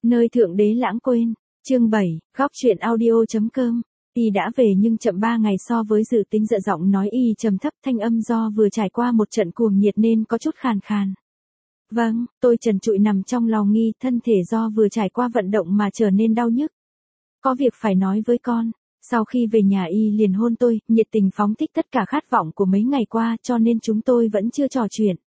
Nơi Thượng Đế lãng quên. Chương 7, góc truyện audio.com. Y đã về nhưng chậm 3 ngày so với dự tính. Dạ giọng nói Y trầm thấp, thanh âm do vừa trải qua một trận cuồng nhiệt nên có chút khàn khàn. Vâng, tôi trần trụi nằm trong lò nghi, thân thể do vừa trải qua vận động mà trở nên đau nhức. Có việc phải nói với con. Sau khi về nhà Y liền hôn tôi, nhiệt tình phóng thích tất cả khát vọng của mấy ngày qua, cho nên chúng tôi vẫn chưa trò chuyện.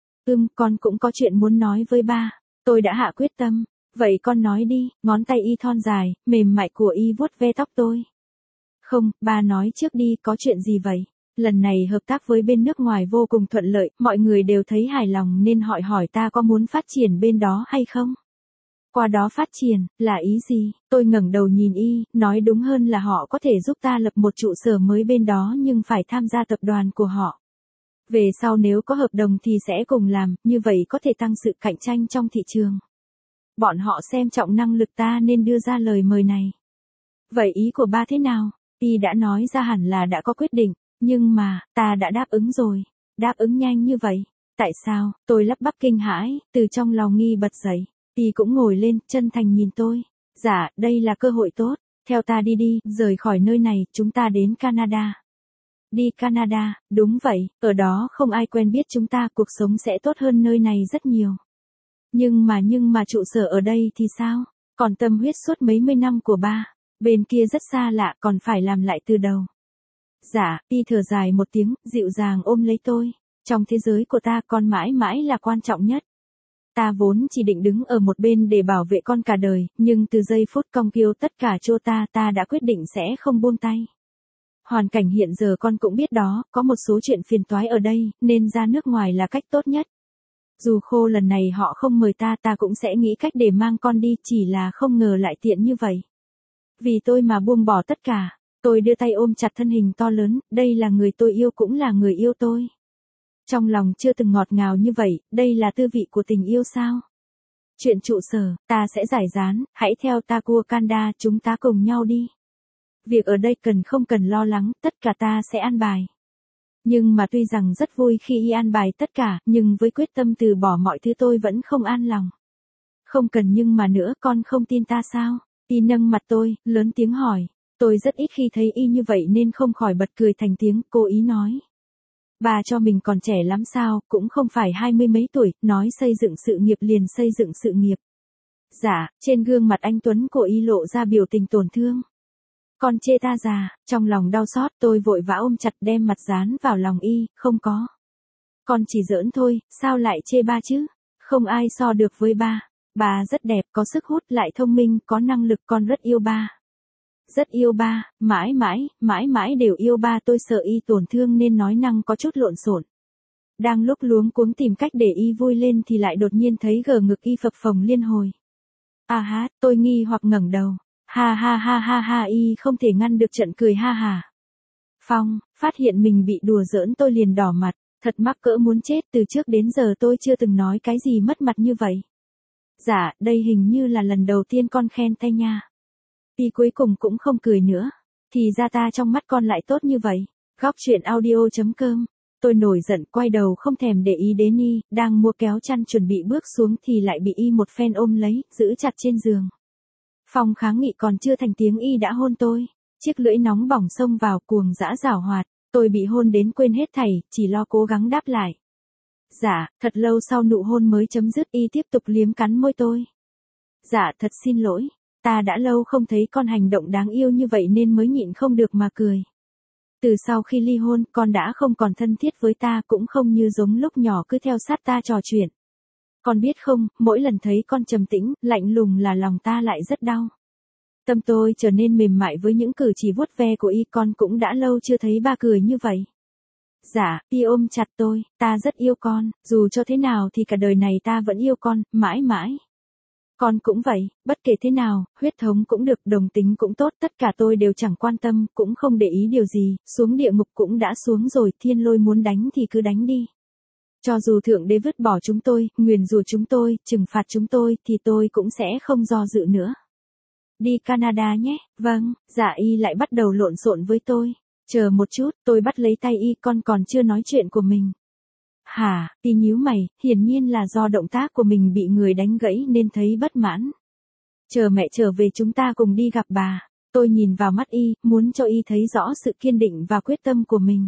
Con cũng có chuyện muốn nói với ba. Tôi đã hạ quyết tâm. Vậy con nói đi. Ngón tay Y thon dài, mềm mại của Y vuốt ve tóc tôi. Không, ba nói trước đi, có chuyện gì vậy? Lần này hợp tác với bên nước ngoài vô cùng thuận lợi, mọi người đều thấy hài lòng nên hỏi ta có muốn phát triển bên đó hay không? Qua đó phát triển, là ý gì? Tôi ngẩng đầu nhìn Y, nói đúng hơn là họ có thể giúp ta lập một trụ sở mới bên đó nhưng phải tham gia tập đoàn của họ. Về sau nếu có hợp đồng thì sẽ cùng làm, như vậy có thể tăng sự cạnh tranh trong thị trường. Bọn họ xem trọng năng lực ta nên đưa ra lời mời này. Vậy ý của ba thế nào? Y đã nói ra hẳn là đã có quyết định, nhưng mà, ta đã đáp ứng rồi. Đáp ứng nhanh như vậy. Tại sao? Tôi lắp bắp kinh hãi, từ trong lòng nghi bật dậy. Y cũng ngồi lên, chân thành nhìn tôi. Dạ, đây là cơ hội tốt. Theo ta đi đi, rời khỏi nơi này, chúng ta đến Canada. Đi Canada, đúng vậy, ở đó không ai quen biết chúng ta, cuộc sống sẽ tốt hơn nơi này rất nhiều. Nhưng mà trụ sở ở đây thì sao? Còn tâm huyết suốt mấy mươi năm của ba, bên kia rất xa lạ, còn phải làm lại từ đầu. Dạ, Y thở dài một tiếng, dịu dàng ôm lấy tôi. Trong thế giới của ta con mãi mãi là quan trọng nhất. Ta vốn chỉ định đứng ở một bên để bảo vệ con cả đời, nhưng từ giây phút con kêu tất cả cho ta đã quyết định sẽ không buông tay. Hoàn cảnh hiện giờ con cũng biết đó, có một số chuyện phiền toái ở đây, nên ra nước ngoài là cách tốt nhất. Dù khô lần này họ không mời ta cũng sẽ nghĩ cách để mang con đi, chỉ là không ngờ lại tiện như vậy. Vì tôi mà buông bỏ tất cả, tôi đưa tay ôm chặt thân hình to lớn, đây là người tôi yêu cũng là người yêu tôi. Trong lòng chưa từng ngọt ngào như vậy, đây là tư vị của tình yêu sao? Chuyện trụ sở, ta sẽ giải dán, hãy theo ta qua Canada, chúng ta cùng nhau đi. Việc ở đây không cần lo lắng, tất cả ta sẽ an bài. Nhưng mà tuy rằng rất vui khi Y an bài tất cả, nhưng với quyết tâm từ bỏ mọi thứ tôi vẫn không an lòng. Không cần nhưng mà nữa, con không tin ta sao? Y nâng mặt tôi, lớn tiếng hỏi. Tôi rất ít khi thấy Y như vậy nên không khỏi bật cười thành tiếng, cố ý nói. Bà cho mình còn trẻ lắm sao, cũng không phải 20 mấy tuổi, nói xây dựng sự nghiệp liền xây dựng sự nghiệp. Dạ, trên gương mặt anh tuấn của Y lộ ra biểu tình tổn thương. Con chê ta già, trong lòng đau xót tôi vội vã ôm chặt đem mặt dán vào lòng Y, không có. Con chỉ giỡn thôi, sao lại chê ba chứ? Không ai so được với ba. Ba rất đẹp, có sức hút, lại thông minh, có năng lực, con rất yêu ba. Rất yêu ba, mãi mãi đều yêu ba. Tôi sợ Y tổn thương nên nói năng có chút lộn xộn. Đang lúc luống cuống tìm cách để Y vui lên thì lại đột nhiên thấy gờ ngực Y phập phồng liên hồi. Tôi nghi hoặc ngẩng đầu. Ha, Y không thể ngăn được trận cười ha hả. Phong, phát hiện mình bị đùa giỡn tôi liền đỏ mặt, thật mắc cỡ muốn chết, từ trước đến giờ tôi chưa từng nói cái gì mất mặt như vậy. Dạ, đây hình như là lần đầu tiên con khen tay nha. Y cuối cùng cũng không cười nữa, thì ra ta trong mắt con lại tốt như vậy. Góc truyện audio.com. Tôi nổi giận quay đầu không thèm để ý đến Y, đang mua kéo chăn chuẩn bị bước xuống thì lại bị Y một phen ôm lấy, giữ chặt trên giường. Phong kháng nghị còn chưa thành tiếng Y đã hôn tôi, chiếc lưỡi nóng bỏng xông vào cuồng dã giảo hoạt, tôi bị hôn đến quên hết thảy, chỉ lo cố gắng đáp lại. Dạ, thật lâu sau nụ hôn mới chấm dứt Y tiếp tục liếm cắn môi tôi. Dạ, thật xin lỗi, ta đã lâu không thấy con hành động đáng yêu như vậy nên mới nhịn không được mà cười. Từ sau khi ly hôn, con đã không còn thân thiết với ta, cũng không như giống lúc nhỏ cứ theo sát ta trò chuyện. Con biết không, mỗi lần thấy con trầm tĩnh, lạnh lùng là lòng ta lại rất đau. Tâm tôi trở nên mềm mại với những cử chỉ vuốt ve của Y, con cũng đã lâu chưa thấy ba cười như vậy. Dạ, Y ôm chặt tôi, ta rất yêu con, dù cho thế nào thì cả đời này ta vẫn yêu con, mãi mãi. Con cũng vậy, bất kể thế nào, huyết thống cũng được, đồng tính cũng tốt, tất cả tôi đều chẳng quan tâm, cũng không để ý điều gì, xuống địa ngục cũng đã xuống rồi, thiên lôi muốn đánh thì cứ đánh đi. Cho dù Thượng Đế vứt bỏ chúng tôi, nguyền rủa chúng tôi, trừng phạt chúng tôi, thì tôi cũng sẽ không do dự nữa. Đi Canada nhé, vâng. Dạ. Y lại bắt đầu lộn xộn với tôi. Chờ một chút, tôi bắt lấy tay Y, con còn chưa nói chuyện của mình. Hả? Y nhíu mày, hiển nhiên là do động tác của mình bị người đánh gãy nên thấy bất mãn. Chờ mẹ trở về chúng ta cùng đi gặp bà. Tôi nhìn vào mắt y, muốn cho y thấy rõ sự kiên định và quyết tâm của mình.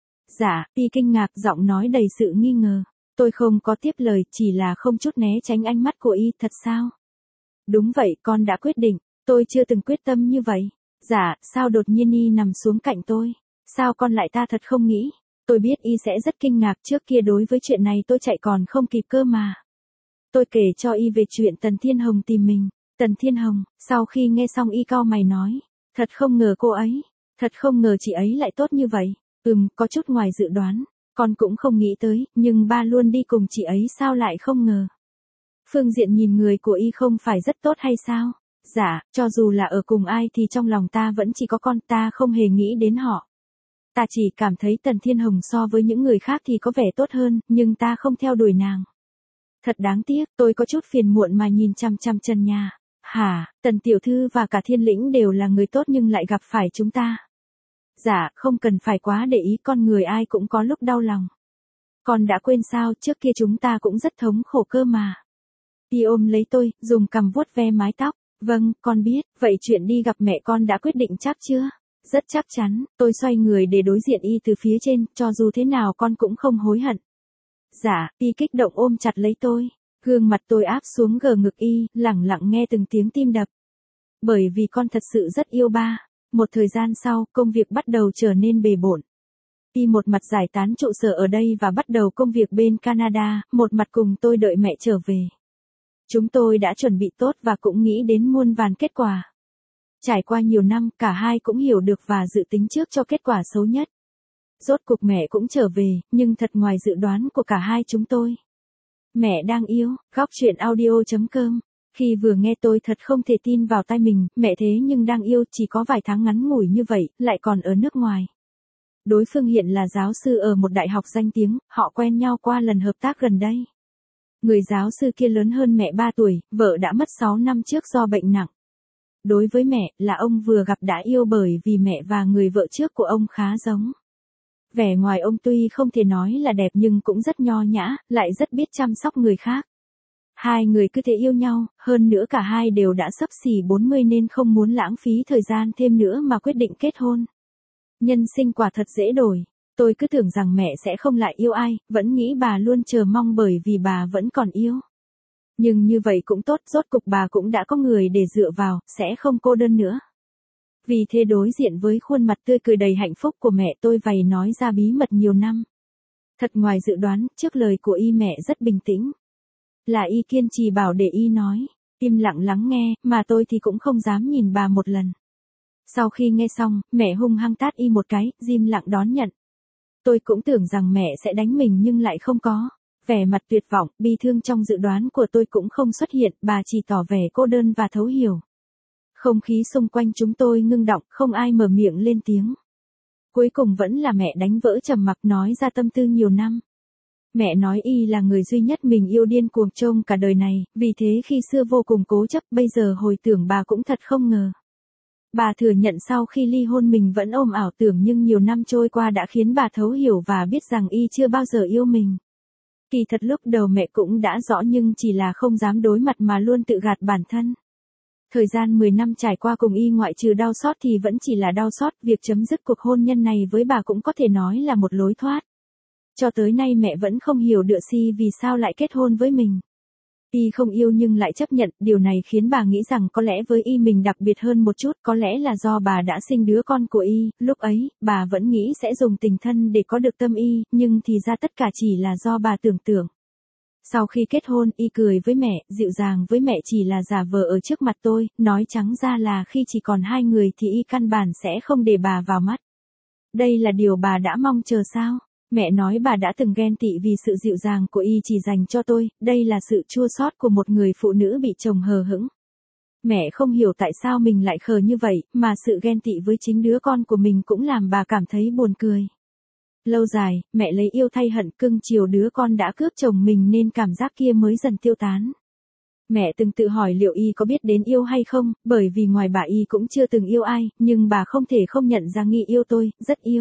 Dạ, y kinh ngạc, giọng nói đầy sự nghi ngờ. Tôi không có tiếp lời, chỉ là không chút né tránh ánh mắt của y. Thật sao? Đúng vậy, con đã quyết định. Tôi chưa từng quyết tâm như vậy. Dạ, sao đột nhiên y nằm xuống cạnh tôi? Sao con lại, ta thật không nghĩ. Tôi biết y sẽ rất kinh ngạc, trước kia đối với chuyện này tôi chạy còn không kịp cơ mà. Tôi kể cho y về chuyện Tần Thiên Hồng tìm mình. Tần Thiên Hồng, sau khi nghe xong y cau mày nói. Thật không ngờ cô ấy. Thật không ngờ chị ấy lại tốt như vậy. Có chút ngoài dự đoán. Con cũng không nghĩ tới, nhưng ba luôn đi cùng chị ấy sao lại không ngờ. Phương diện nhìn người của y không phải rất tốt hay sao? Dạ, cho dù là ở cùng ai thì trong lòng ta vẫn chỉ có con, ta không hề nghĩ đến họ. Ta chỉ cảm thấy Tần Thiên Hồng so với những người khác thì có vẻ tốt hơn, nhưng ta không theo đuổi nàng. Thật đáng tiếc, tôi có chút phiền muộn mà nhìn chằm chằm trần nhà. Hả, Tần tiểu thư và cả Thiên Lĩnh đều là người tốt nhưng lại gặp phải chúng ta. Dạ, không cần phải quá để ý, con người ai cũng có lúc đau lòng. Con đã quên sao, trước kia chúng ta cũng rất thống khổ cơ mà. Y ôm lấy tôi, dùng cằm vuốt ve mái tóc. Vâng, con biết, vậy chuyện đi gặp mẹ con đã quyết định chắc chưa? Rất chắc chắn, tôi xoay người để đối diện y từ phía trên, cho dù thế nào con cũng không hối hận. Dạ, y kích động ôm chặt lấy tôi. Gương mặt tôi áp xuống gờ ngực y, lẳng lặng nghe từng tiếng tim đập. Bởi vì con thật sự rất yêu ba. Một thời gian sau, công việc bắt đầu trở nên bề bộn. Y một mặt giải tán trụ sở ở đây và bắt đầu công việc bên Canada, một mặt cùng tôi đợi mẹ trở về. Chúng tôi đã chuẩn bị tốt và cũng nghĩ đến muôn vàn kết quả. Trải qua nhiều năm, cả hai cũng hiểu được và dự tính trước cho kết quả xấu nhất. Rốt cuộc mẹ cũng trở về, nhưng thật ngoài dự đoán của cả hai chúng tôi. Mẹ đang yêu, góc truyện audio.com. Khi vừa nghe tôi thật không thể tin vào tai mình, mẹ thế nhưng đang yêu, chỉ có vài tháng ngắn ngủi như vậy, lại còn ở nước ngoài. Đối phương hiện là giáo sư ở một đại học danh tiếng, họ quen nhau qua lần hợp tác gần đây. Người giáo sư kia lớn hơn mẹ 3 tuổi, vợ đã mất 6 năm trước do bệnh nặng. Đối với mẹ, là ông vừa gặp đã yêu bởi vì mẹ và người vợ trước của ông khá giống. Vẻ ngoài ông tuy không thể nói là đẹp nhưng cũng rất nho nhã, lại rất biết chăm sóc người khác. Hai người cứ thế yêu nhau, hơn nữa cả hai đều đã xấp xỉ 40 nên không muốn lãng phí thời gian thêm nữa mà quyết định kết hôn. Nhân sinh quả thật dễ đổi. Tôi cứ tưởng rằng mẹ sẽ không lại yêu ai, vẫn nghĩ bà luôn chờ mong bởi vì bà vẫn còn yêu. Nhưng như vậy cũng tốt, rốt cục bà cũng đã có người để dựa vào, sẽ không cô đơn nữa. Vì thế đối diện với khuôn mặt tươi cười đầy hạnh phúc của mẹ, tôi vầy nói ra bí mật nhiều năm. Thật ngoài dự đoán, trước lời của y mẹ rất bình tĩnh. Là y kiên trì bảo để y nói, im lặng lắng nghe, mà tôi thì cũng không dám nhìn bà một lần. Sau khi nghe xong, mẹ hung hăng tát y một cái, im lặng đón nhận. Tôi cũng tưởng rằng mẹ sẽ đánh mình nhưng lại không có. Vẻ mặt tuyệt vọng, bi thương trong dự đoán của tôi cũng không xuất hiện, bà chỉ tỏ vẻ cô đơn và thấu hiểu. Không khí xung quanh chúng tôi ngưng đọng, không ai mở miệng lên tiếng. Cuối cùng vẫn là mẹ đánh vỡ trầm mặc nói ra tâm tư nhiều năm. Mẹ nói y là người duy nhất mình yêu điên cuồng trong cả đời này, vì thế khi xưa vô cùng cố chấp, bây giờ hồi tưởng bà cũng thật không ngờ. Bà thừa nhận sau khi ly hôn mình vẫn ôm ảo tưởng nhưng nhiều năm trôi qua đã khiến bà thấu hiểu và biết rằng y chưa bao giờ yêu mình. Kỳ thật lúc đầu mẹ cũng đã rõ nhưng chỉ là không dám đối mặt mà luôn tự gạt bản thân. Thời gian 10 năm trải qua cùng y ngoại trừ đau xót thì vẫn chỉ là đau xót, việc chấm dứt cuộc hôn nhân này với bà cũng có thể nói là một lối thoát. Cho tới nay mẹ vẫn không hiểu được si vì sao lại kết hôn với mình. Y không yêu nhưng lại chấp nhận, điều này khiến bà nghĩ rằng có lẽ với y mình đặc biệt hơn một chút, có lẽ là do bà đã sinh đứa con của y, lúc ấy, bà vẫn nghĩ sẽ dùng tình thân để có được tâm y, nhưng thì ra tất cả chỉ là do bà tưởng tượng. Sau khi kết hôn, y cười với mẹ, dịu dàng với mẹ chỉ là giả vờ ở trước mặt tôi, nói trắng ra là khi chỉ còn hai người thì y căn bản sẽ không để bà vào mắt. Đây là điều bà đã mong chờ sao? Mẹ nói bà đã từng ghen tị vì sự dịu dàng của y chỉ dành cho tôi, đây là sự chua xót của một người phụ nữ bị chồng hờ hững. Mẹ không hiểu tại sao mình lại khờ như vậy, mà sự ghen tị với chính đứa con của mình cũng làm bà cảm thấy buồn cười. Lâu dài, mẹ lấy yêu thay hận, cưng chiều đứa con đã cướp chồng mình nên cảm giác kia mới dần tiêu tán. Mẹ từng tự hỏi liệu y có biết đến yêu hay không, bởi vì ngoài bà y cũng chưa từng yêu ai, nhưng bà không thể không nhận ra nghi yêu tôi, rất yêu.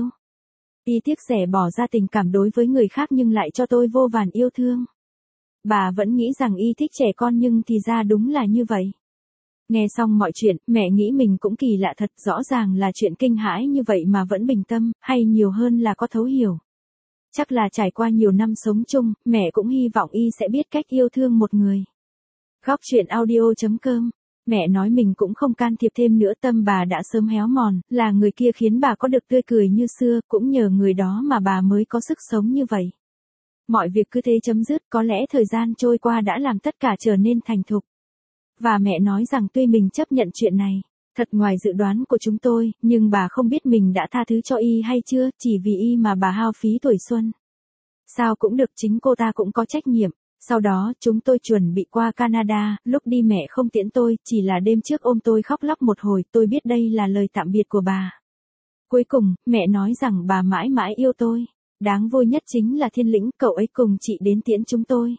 Y tiếc rẻ bỏ ra tình cảm đối với người khác nhưng lại cho tôi vô vàn yêu thương. Bà vẫn nghĩ rằng y thích trẻ con nhưng thì ra đúng là như vậy. Nghe xong mọi chuyện, mẹ nghĩ mình cũng kỳ lạ thật, rõ ràng là chuyện kinh hãi như vậy mà vẫn bình tâm, hay nhiều hơn là có thấu hiểu. Chắc là trải qua nhiều năm sống chung, mẹ cũng hy vọng y sẽ biết cách yêu thương một người. Góc chuyện audio.com. Mẹ nói mình cũng không can thiệp thêm nữa, tâm bà đã sớm héo mòn, là người kia khiến bà có được tươi cười như xưa, cũng nhờ người đó mà bà mới có sức sống như vậy. Mọi việc cứ thế chấm dứt, có lẽ thời gian trôi qua đã làm tất cả trở nên thành thục. Và mẹ nói rằng tuy mình chấp nhận chuyện này, thật ngoài dự đoán của chúng tôi, nhưng bà không biết mình đã tha thứ cho y hay chưa, chỉ vì y mà bà hao phí tuổi xuân. Sao cũng được, chính cô ta cũng có trách nhiệm. Sau đó, chúng tôi chuẩn bị qua Canada, lúc đi mẹ không tiễn tôi, chỉ là đêm trước ôm tôi khóc lóc một hồi, tôi biết đây là lời tạm biệt của bà. Cuối cùng, mẹ nói rằng bà mãi mãi yêu tôi. Đáng vui nhất chính là Thiên Lĩnh, cậu ấy cùng chị đến tiễn chúng tôi.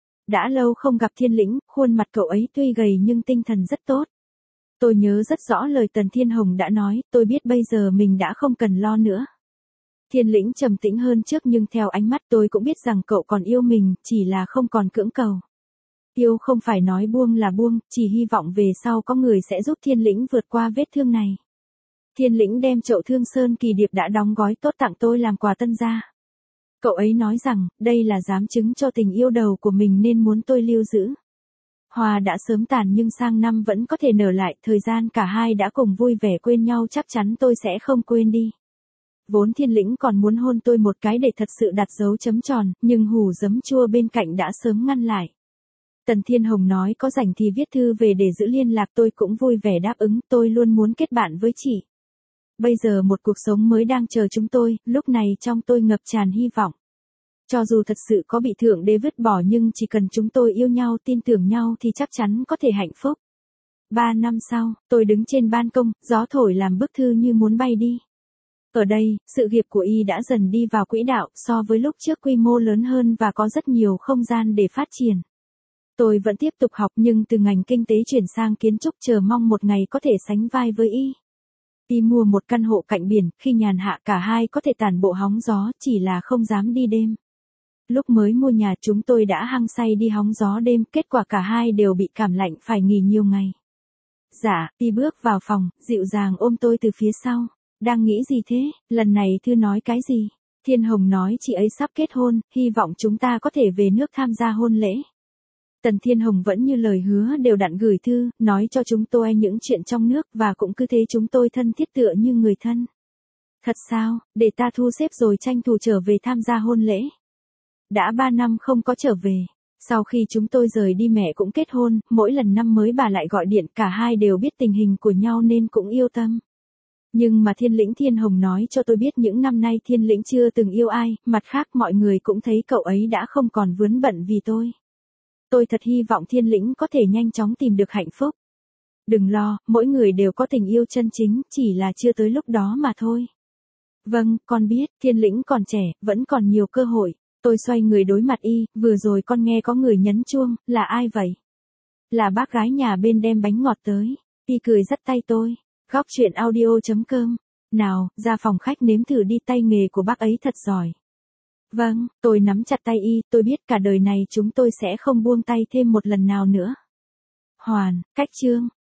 Đã lâu không gặp Thiên Lĩnh, khuôn mặt cậu ấy tuy gầy nhưng tinh thần rất tốt. Tôi nhớ rất rõ lời Tần Thiên Hồng đã nói, tôi biết bây giờ mình đã không cần lo nữa. Thiên Lĩnh trầm tĩnh hơn trước nhưng theo ánh mắt tôi cũng biết rằng cậu còn yêu mình, chỉ là không còn cưỡng cầu. Yêu không phải nói buông là buông, chỉ hy vọng về sau có người sẽ giúp Thiên Lĩnh vượt qua vết thương này. Thiên Lĩnh đem chậu thương sơn kỳ điệp đã đóng gói tốt tặng tôi làm quà tân gia. Cậu ấy nói rằng, đây là giám chứng cho tình yêu đầu của mình nên muốn tôi lưu giữ. Hoa đã sớm tàn nhưng sang năm vẫn có thể nở lại, thời gian cả hai đã cùng vui vẻ quên nhau chắc chắn tôi sẽ không quên đi. Vốn Thiên Lĩnh còn muốn hôn tôi một cái để thật sự đặt dấu chấm tròn, nhưng hủ giấm chua bên cạnh đã sớm ngăn lại. Tần Thiên Hồng nói có rảnh thì viết thư về để giữ liên lạc, tôi cũng vui vẻ đáp ứng, tôi luôn muốn kết bạn với chị. Bây giờ một cuộc sống mới đang chờ chúng tôi, lúc này trong tôi ngập tràn hy vọng. Cho dù thật sự có bị Thượng Đế vứt bỏ nhưng chỉ cần chúng tôi yêu nhau, tin tưởng nhau thì chắc chắn có thể hạnh phúc. 3 năm sau, tôi đứng trên ban công, gió thổi làm bức thư như muốn bay đi. Ở đây, sự nghiệp của y đã dần đi vào quỹ đạo, so với lúc trước quy mô lớn hơn và có rất nhiều không gian để phát triển. Tôi vẫn tiếp tục học nhưng từ ngành kinh tế chuyển sang kiến trúc, chờ mong một ngày có thể sánh vai với y. Y mua một căn hộ cạnh biển, khi nhàn hạ cả hai có thể tản bộ hóng gió, chỉ là không dám đi đêm. Lúc mới mua nhà chúng tôi đã hăng say đi hóng gió đêm, kết quả cả hai đều bị cảm lạnh phải nghỉ nhiều ngày. Dạ, Y bước vào phòng, dịu dàng ôm tôi từ phía sau. Đang nghĩ gì thế, lần này Thư nói cái gì? Thiên Hồng nói chị ấy sắp kết hôn, hy vọng chúng ta có thể về nước tham gia hôn lễ. Tần Thiên Hồng vẫn như lời hứa đều đặn gửi thư, nói cho chúng tôi những chuyện trong nước và cũng cứ thế chúng tôi thân thiết tựa như người thân. Thật sao, để ta thu xếp rồi tranh thủ trở về tham gia hôn lễ. Đã 3 năm không có trở về. Sau khi chúng tôi rời đi mẹ cũng kết hôn, mỗi lần năm mới bà lại gọi điện, cả hai đều biết tình hình của nhau nên cũng yêu tâm. Nhưng mà Thiên Hồng nói cho tôi biết những năm nay Thiên Lĩnh chưa từng yêu ai, mặt khác mọi người cũng thấy cậu ấy đã không còn vướng bận vì tôi. Tôi thật hy vọng Thiên Lĩnh có thể nhanh chóng tìm được hạnh phúc. Đừng lo, mỗi người đều có tình yêu chân chính, chỉ là chưa tới lúc đó mà thôi. Vâng, con biết, Thiên Lĩnh còn trẻ, vẫn còn nhiều cơ hội. Tôi xoay người đối mặt y, vừa rồi con nghe có người nhấn chuông, là ai vậy? Là bác gái nhà bên đem bánh ngọt tới. Y cười dắt tay tôi. Góc chuyện audio.com. Nào, ra phòng khách nếm thử đi, tay nghề của bác ấy thật giỏi. Vâng, tôi nắm chặt tay y, tôi biết cả đời này chúng tôi sẽ không buông tay thêm một lần nào nữa. Hoàn, cách chương.